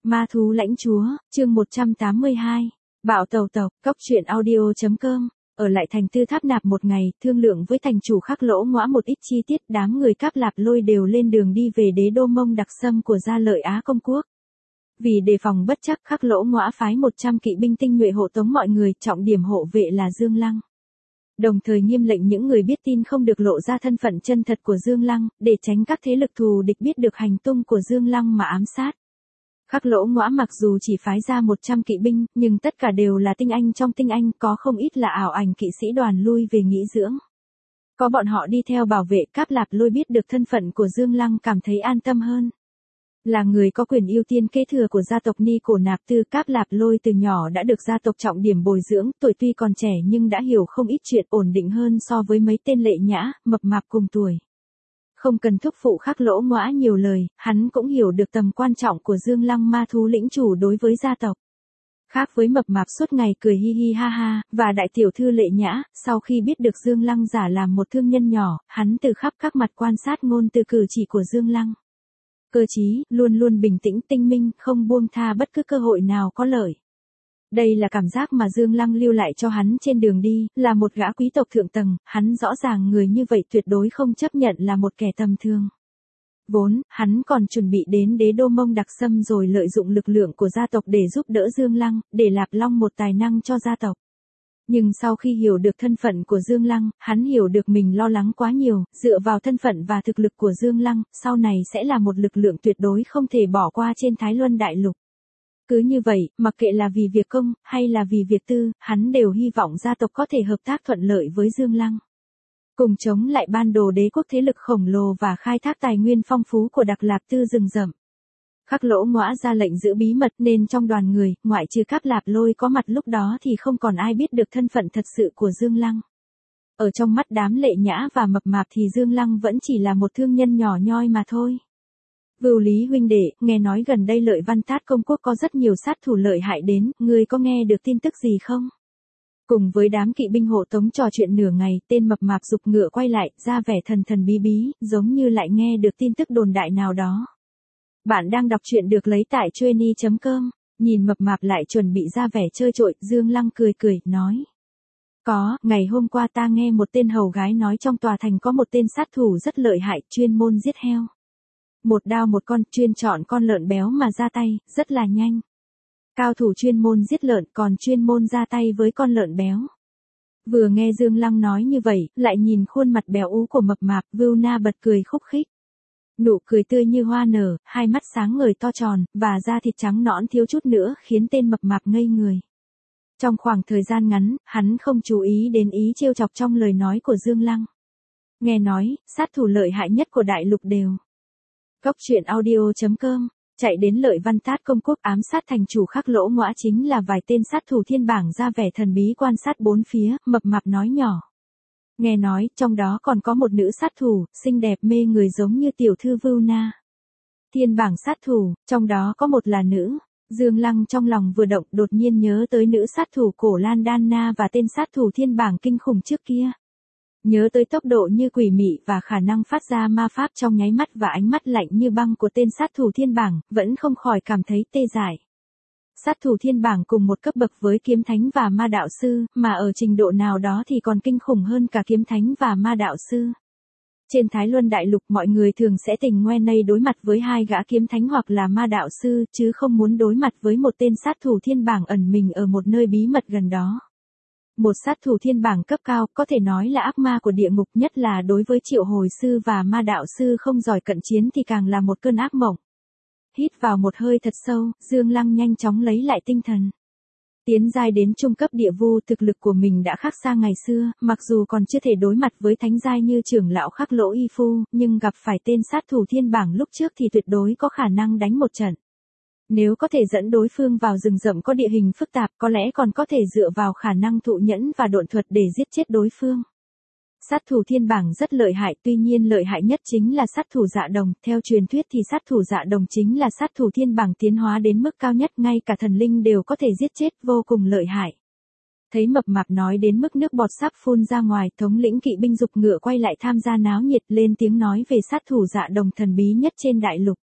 Ma thú lãnh chúa, chương 182. Bạo tàu tộc, cóc truyện audio.com. Ở lại thành Tư Tháp Nạp một ngày, thương lượng với thành chủ Khắc Lỗ Ngõa một ít chi tiết, đám người Cáp Lạp Lôi đều lên đường đi về đế đô Mông Đặc Sâm của Gia Lợi Á Công Quốc. Vì đề phòng bất trắc, Khắc Lỗ Ngõa phái 100 kỵ binh tinh nhuệ hộ tống mọi người, trọng điểm hộ vệ là Dương Lăng. Đồng thời nghiêm lệnh những người biết tin không được lộ ra thân phận chân thật của Dương Lăng, để tránh các thế lực thù địch biết được hành tung của Dương Lăng mà ám sát. Khắc Lỗ Ngõa mặc dù chỉ phái ra 100 kỵ binh, nhưng tất cả đều là tinh anh trong tinh anh, có không ít là ảo ảnh kỵ sĩ đoàn lui về nghỉ dưỡng. Có bọn họ đi theo bảo vệ, Cáp Lạp Lôi biết được thân phận của Dương Lăng cảm thấy an tâm hơn. Là người có quyền ưu tiên kế thừa của gia tộc Ni Cổ Nạp Tư, Cáp Lạp Lôi từ nhỏ đã được gia tộc trọng điểm bồi dưỡng, tuổi tuy còn trẻ nhưng đã hiểu không ít chuyện, ổn định hơn so với mấy tên Lệ Nhã, mập mạp cùng tuổi. Không cần thúc phụ Khắc Lỗ Ngõa nhiều lời, hắn cũng hiểu được tầm quan trọng của Dương Lăng ma thú lĩnh chủ đối với gia tộc. Khác với mập mạp suốt ngày cười hi hi ha ha, và đại tiểu thư Lệ Nhã, sau khi biết được Dương Lăng giả làm một thương nhân nhỏ, hắn từ khắp các mặt quan sát ngôn từ cử chỉ của Dương Lăng. Cơ trí, luôn luôn bình tĩnh tinh minh, không buông tha bất cứ cơ hội nào có lợi. Đây là cảm giác mà Dương Lăng lưu lại cho hắn trên đường đi, là một gã quý tộc thượng tầng, hắn rõ ràng người như vậy tuyệt đối không chấp nhận là một kẻ tầm thường. Vốn, hắn còn chuẩn bị đến đế đô Mông Đặc Sâm rồi lợi dụng lực lượng của gia tộc để giúp đỡ Dương Lăng, để Lạp Long một tài năng cho gia tộc. Nhưng sau khi hiểu được thân phận của Dương Lăng, hắn hiểu được mình lo lắng quá nhiều, dựa vào thân phận và thực lực của Dương Lăng, sau này sẽ là một lực lượng tuyệt đối không thể bỏ qua trên Thái Luân Đại Lục. Cứ như vậy, mặc kệ là vì việc công, hay là vì việc tư, hắn đều hy vọng gia tộc có thể hợp tác thuận lợi với Dương Lăng. Cùng chống lại ban đồ đế quốc thế lực khổng lồ và khai thác tài nguyên phong phú của Đặc Lạp Tư rừng rậm. Khắc Lỗ Ngõa ra lệnh giữ bí mật nên trong đoàn người, ngoại trừ Cáp Lạp Lôi có mặt lúc đó thì không còn ai biết được thân phận thật sự của Dương Lăng. Ở trong mắt đám Lệ Nhã và mập mạp thì Dương Lăng vẫn chỉ là một thương nhân nhỏ nhoi mà thôi. Vưu Lý huynh đệ, nghe nói gần đây Lợi Văn Tát Công Quốc có rất nhiều sát thủ lợi hại đến, ngươi có nghe được tin tức gì không? Cùng với đám kỵ binh hộ tống trò chuyện nửa ngày, tên mập mạp giục ngựa quay lại, ra vẻ thần thần bí bí, giống như lại nghe được tin tức đồn đại nào đó. Bạn đang đọc truyện được lấy tại Chueny.com, nhìn mập mạp lại chuẩn bị ra vẻ chơi trội, Dương Lăng cười cười, nói. Có, ngày hôm qua ta nghe một tên hầu gái nói trong tòa thành có một tên sát thủ rất lợi hại, chuyên môn giết heo. Một đao một con, chuyên chọn con lợn béo mà ra tay, rất là nhanh. Cao thủ chuyên môn giết lợn còn chuyên môn ra tay với con lợn béo. Vừa nghe Dương Lăng nói như vậy, lại nhìn khuôn mặt béo ú của mập mạp, Vưu Na bật cười khúc khích. Nụ cười tươi như hoa nở, hai mắt sáng ngời to tròn, và da thịt trắng nõn thiếu chút nữa khiến tên mập mạp ngây người. Trong khoảng thời gian ngắn, hắn không chú ý đến ý trêu chọc trong lời nói của Dương Lăng. Nghe nói, sát thủ lợi hại nhất của đại lục đều. Cóc truyện audio.com, chạy đến Lợi Văn Tát Công Quốc ám sát thành chủ Khắc Lỗ Ngõa chính là vài tên sát thủ thiên bảng ra vẻ thần bí quan sát bốn phía, mập mạp nói nhỏ. Nghe nói, trong đó còn có một nữ sát thủ, xinh đẹp mê người giống như tiểu thư Vưu Na. Thiên bảng sát thủ, trong đó có một là nữ. Dương Lăng trong lòng vừa động, đột nhiên nhớ tới nữ sát thủ Cổ Lan Đan Na và tên sát thủ thiên bảng kinh khủng trước kia. Nhớ tới tốc độ như quỷ mị và khả năng phát ra ma pháp trong nháy mắt và ánh mắt lạnh như băng của tên sát thủ thiên bảng, vẫn không khỏi cảm thấy tê dại. Sát thủ thiên bảng cùng một cấp bậc với kiếm thánh và ma đạo sư, mà ở trình độ nào đó thì còn kinh khủng hơn cả kiếm thánh và ma đạo sư. Trên Thái Luân Đại Lục mọi người thường sẽ tình ngoe nây đối mặt với hai gã kiếm thánh hoặc là ma đạo sư, chứ không muốn đối mặt với một tên sát thủ thiên bảng ẩn mình ở một nơi bí mật gần đó. Một sát thủ thiên bảng cấp cao có thể nói là ác ma của địa ngục, nhất là đối với triệu hồi sư và ma đạo sư không giỏi cận chiến thì càng là một cơn ác mộng. Hít vào một hơi thật sâu, Dương Lăng nhanh chóng lấy lại tinh thần. Tiến giai đến trung cấp địa vu, thực lực của mình đã khác xa ngày xưa, mặc dù còn chưa thể đối mặt với thánh giai như trưởng lão Khắc Lỗ Y Phu, nhưng gặp phải tên sát thủ thiên bảng lúc trước thì tuyệt đối có khả năng đánh một trận. Nếu có thể dẫn đối phương vào rừng rậm có địa hình phức tạp, có lẽ còn có thể dựa vào khả năng thụ nhẫn và độn thuật để giết chết đối phương. Sát thủ thiên bảng rất lợi hại, tuy nhiên lợi hại nhất chính là sát thủ dạ đồng, theo truyền thuyết thì sát thủ dạ đồng chính là sát thủ thiên bảng tiến hóa đến mức cao nhất, ngay cả thần linh đều có thể giết chết, vô cùng lợi hại. Thấy mập mạp nói đến mức nước bọt sắp phun ra ngoài, thống lĩnh kỵ binh giục ngựa quay lại tham gia náo nhiệt, lên tiếng nói về sát thủ dạ đồng thần bí nhất trên đại lục.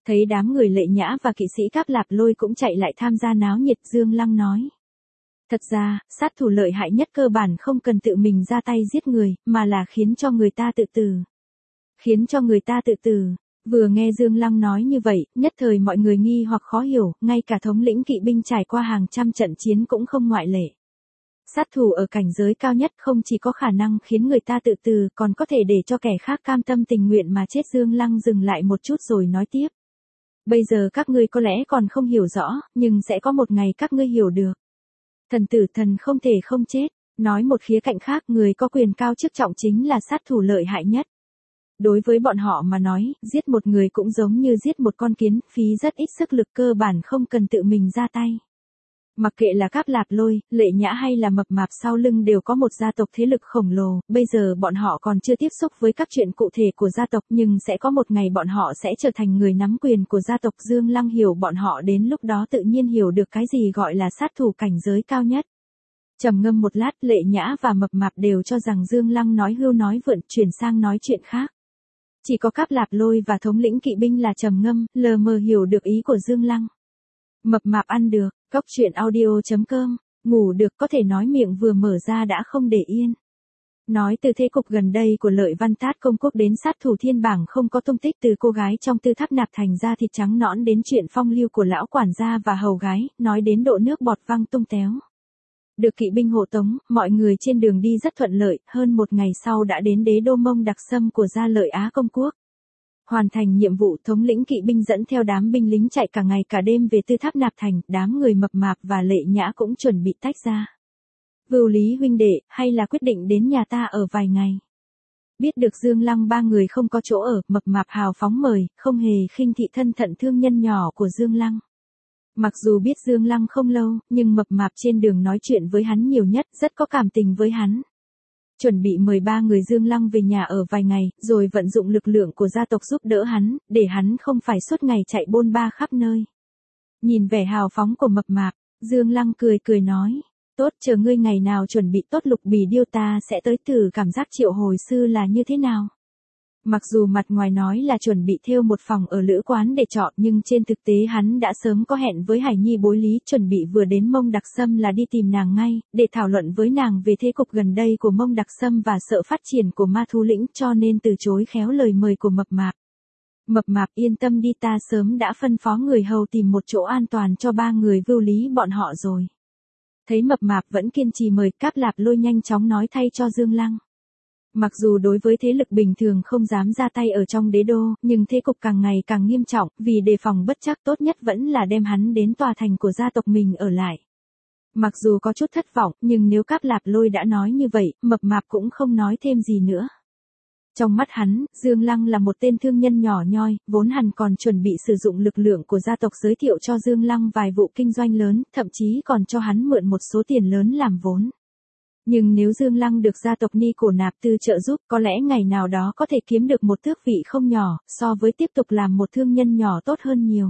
Thấy đám người Lệ Nhã và kỵ sĩ Cáp Lạp Lôi cũng chạy lại tham gia náo nhiệt, Dương Lăng nói. Thật ra, sát thủ lợi hại nhất cơ bản không cần tự mình ra tay giết người, mà là khiến cho người ta tự tử. Khiến cho người ta tự tử. Vừa nghe Dương Lăng nói như vậy, nhất thời mọi người nghi hoặc khó hiểu, ngay cả thống lĩnh kỵ binh trải qua hàng trăm trận chiến cũng không ngoại lệ. Sát thủ ở cảnh giới cao nhất không chỉ có khả năng khiến người ta tự tử, còn có thể để cho kẻ khác cam tâm tình nguyện mà chết. Dương Lăng dừng lại một chút rồi nói tiếp. Bây giờ các ngươi có lẽ còn không hiểu rõ, nhưng sẽ có một ngày các ngươi hiểu được. Thần tử thần không thể không chết. Nói một khía cạnh khác, người có quyền cao chức trọng chính là sát thủ lợi hại nhất. Đối với bọn họ mà nói, giết một người cũng giống như giết một con kiến, phí rất ít sức lực, cơ bản không cần tự mình ra tay. Mặc kệ là Cáp Lạp Lôi, Lệ Nhã hay là Mập Mạp, sau lưng đều có một gia tộc thế lực khổng lồ, bây giờ bọn họ còn chưa tiếp xúc với các chuyện cụ thể của gia tộc, nhưng sẽ có một ngày bọn họ sẽ trở thành người nắm quyền của gia tộc. Dương Lăng hiểu bọn họ, đến lúc đó tự nhiên hiểu được cái gì gọi là sát thủ cảnh giới cao nhất. Trầm ngâm một lát, Lệ Nhã và Mập Mạp đều cho rằng Dương Lăng nói hưu nói vượn, chuyển sang nói chuyện khác. Chỉ có Cáp Lạp Lôi và thống lĩnh kỵ binh là trầm ngâm, lờ mờ hiểu được ý của Dương Lăng. Mập Mạp ăn được, Cóc Truyện Audio.com, ngủ được, có thể nói miệng vừa mở ra đã không để yên. Nói từ thế cục gần đây của Lợi Văn Tát công quốc đến sát thủ thiên bảng không có tung tích, từ cô gái trong Tư Tháp Nạp Thành da thịt trắng nõn đến chuyện phong lưu của lão quản gia và hầu gái, nói đến độ nước bọt văng tung téo. Được kỵ binh hộ tống, mọi người trên đường đi rất thuận lợi, hơn một ngày sau đã đến đế đô Mông Đặc Sâm của gia Lợi Á công quốc. Hoàn thành nhiệm vụ, thống lĩnh kỵ binh dẫn theo đám binh lính chạy cả ngày cả đêm về Tư Tháp Nạp Thành, đám người Mập Mạp và Lệ Nhã cũng chuẩn bị tách ra. Vưu Lý huynh đệ, hay là quyết định đến nhà ta ở vài ngày. Biết được Dương Lăng ba người không có chỗ ở, Mập Mạp hào phóng mời, không hề khinh thị thân phận thương nhân nhỏ của Dương Lăng. Mặc dù biết Dương Lăng không lâu, nhưng Mập Mạp trên đường nói chuyện với hắn nhiều nhất, rất có cảm tình với hắn. Chuẩn bị mời ba người Dương Lăng về nhà ở vài ngày, rồi vận dụng lực lượng của gia tộc giúp đỡ hắn, để hắn không phải suốt ngày chạy bôn ba khắp nơi. Nhìn vẻ hào phóng của Mập Mạp, Dương Lăng cười cười nói, tốt, chờ ngươi ngày nào chuẩn bị tốt Lục Bì Điêu ta sẽ tới thử cảm giác triệu hồi sư là như thế nào. Mặc dù mặt ngoài nói là chuẩn bị thêu một phòng ở lữ quán để chọn, nhưng trên thực tế hắn đã sớm có hẹn với Hải Nhi bối lý, chuẩn bị vừa đến Mông Đặc Sâm là đi tìm nàng ngay, để thảo luận với nàng về thế cục gần đây của Mông Đặc Sâm và sợ phát triển của ma thú lĩnh, cho nên từ chối khéo lời mời của Mập Mạp. Mập Mạp yên tâm đi, ta sớm đã phân phó người hầu tìm một chỗ an toàn cho ba người Vưu Lý bọn họ rồi. Thấy Mập Mạp vẫn kiên trì mời, Cáp Lạp Lôi nhanh chóng nói thay cho Dương Lăng. Mặc dù đối với thế lực bình thường không dám ra tay ở trong đế đô, nhưng thế cục càng ngày càng nghiêm trọng, vì đề phòng bất trắc tốt nhất vẫn là đem hắn đến tòa thành của gia tộc mình ở lại. Mặc dù có chút thất vọng, nhưng nếu Cáp Lạp Lôi đã nói như vậy, Mập Mạp cũng không nói thêm gì nữa. Trong mắt hắn, Dương Lăng là một tên thương nhân nhỏ nhoi, vốn hắn còn chuẩn bị sử dụng lực lượng của gia tộc giới thiệu cho Dương Lăng vài vụ kinh doanh lớn, thậm chí còn cho hắn mượn một số tiền lớn làm vốn. Nhưng nếu Dương Lăng được gia tộc Ni Cổ Nạp Tư trợ giúp, có lẽ ngày nào đó có thể kiếm được một tước vị không nhỏ, so với tiếp tục làm một thương nhân nhỏ tốt hơn nhiều.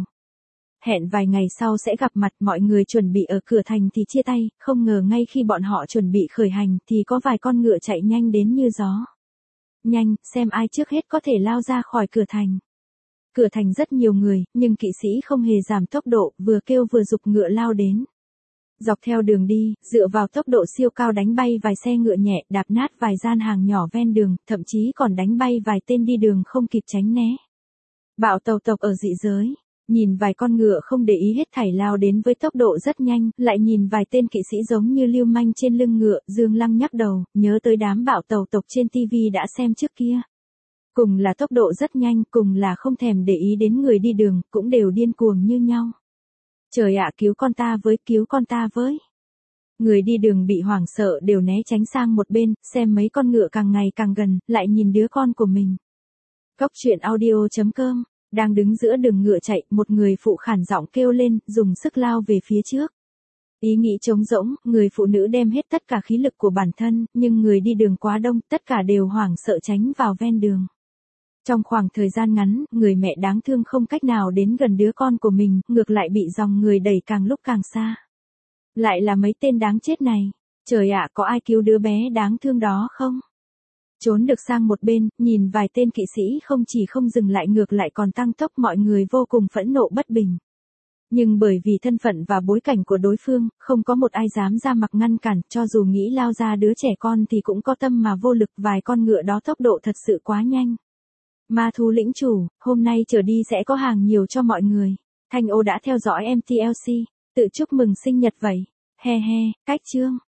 Hẹn vài ngày sau sẽ gặp mặt, mọi người chuẩn bị ở cửa thành thì chia tay, không ngờ ngay khi bọn họ chuẩn bị khởi hành thì có vài con ngựa chạy nhanh đến như gió. Nhanh, xem ai trước hết có thể lao ra khỏi cửa thành. Cửa thành rất nhiều người, nhưng kỵ sĩ không hề giảm tốc độ, vừa kêu vừa giục ngựa lao đến. Dọc theo đường đi, dựa vào tốc độ siêu cao đánh bay vài xe ngựa nhẹ, đạp nát vài gian hàng nhỏ ven đường, thậm chí còn đánh bay vài tên đi đường không kịp tránh né. Bạo tàu tộc ở dị giới, nhìn vài con ngựa không để ý hết thảy lao đến với tốc độ rất nhanh, lại nhìn vài tên kỵ sĩ giống như lưu manh trên lưng ngựa, Dương Lăng nhắc đầu, nhớ tới đám bạo tàu tộc trên TV đã xem trước kia. Cùng là tốc độ rất nhanh, cùng là không thèm để ý đến người đi đường, cũng đều điên cuồng như nhau. Trời ạ, cứu con ta với, cứu con ta với. Người đi đường bị hoảng sợ đều né tránh sang một bên, xem mấy con ngựa càng ngày càng gần, lại nhìn đứa con của mình. Cóc Truyện Audio.com, đang đứng giữa đường ngựa chạy, một người phụ khản giọng kêu lên, dùng sức lao về phía trước. Ý nghĩ trống rỗng, người phụ nữ đem hết tất cả khí lực của bản thân, nhưng người đi đường quá đông, tất cả đều hoảng sợ tránh vào ven đường. Trong khoảng thời gian ngắn, người mẹ đáng thương không cách nào đến gần đứa con của mình, ngược lại bị dòng người đẩy càng lúc càng xa. Lại là mấy tên đáng chết này. Trời ạ, có ai cứu đứa bé đáng thương đó không? Trốn được sang một bên, nhìn vài tên kỵ sĩ không chỉ không dừng lại ngược lại còn tăng tốc, mọi người vô cùng phẫn nộ bất bình. Nhưng bởi vì thân phận và bối cảnh của đối phương, không có một ai dám ra mặt ngăn cản, cho dù nghĩ lao ra đứa trẻ con thì cũng có tâm mà vô lực, vài con ngựa đó tốc độ thật sự quá nhanh. Ma thú lĩnh chủ, hôm nay trở đi sẽ có hàng nhiều cho mọi người. Thanh Ô đã theo dõi MTLC, tự chúc mừng sinh nhật vậy. He he, cách chương.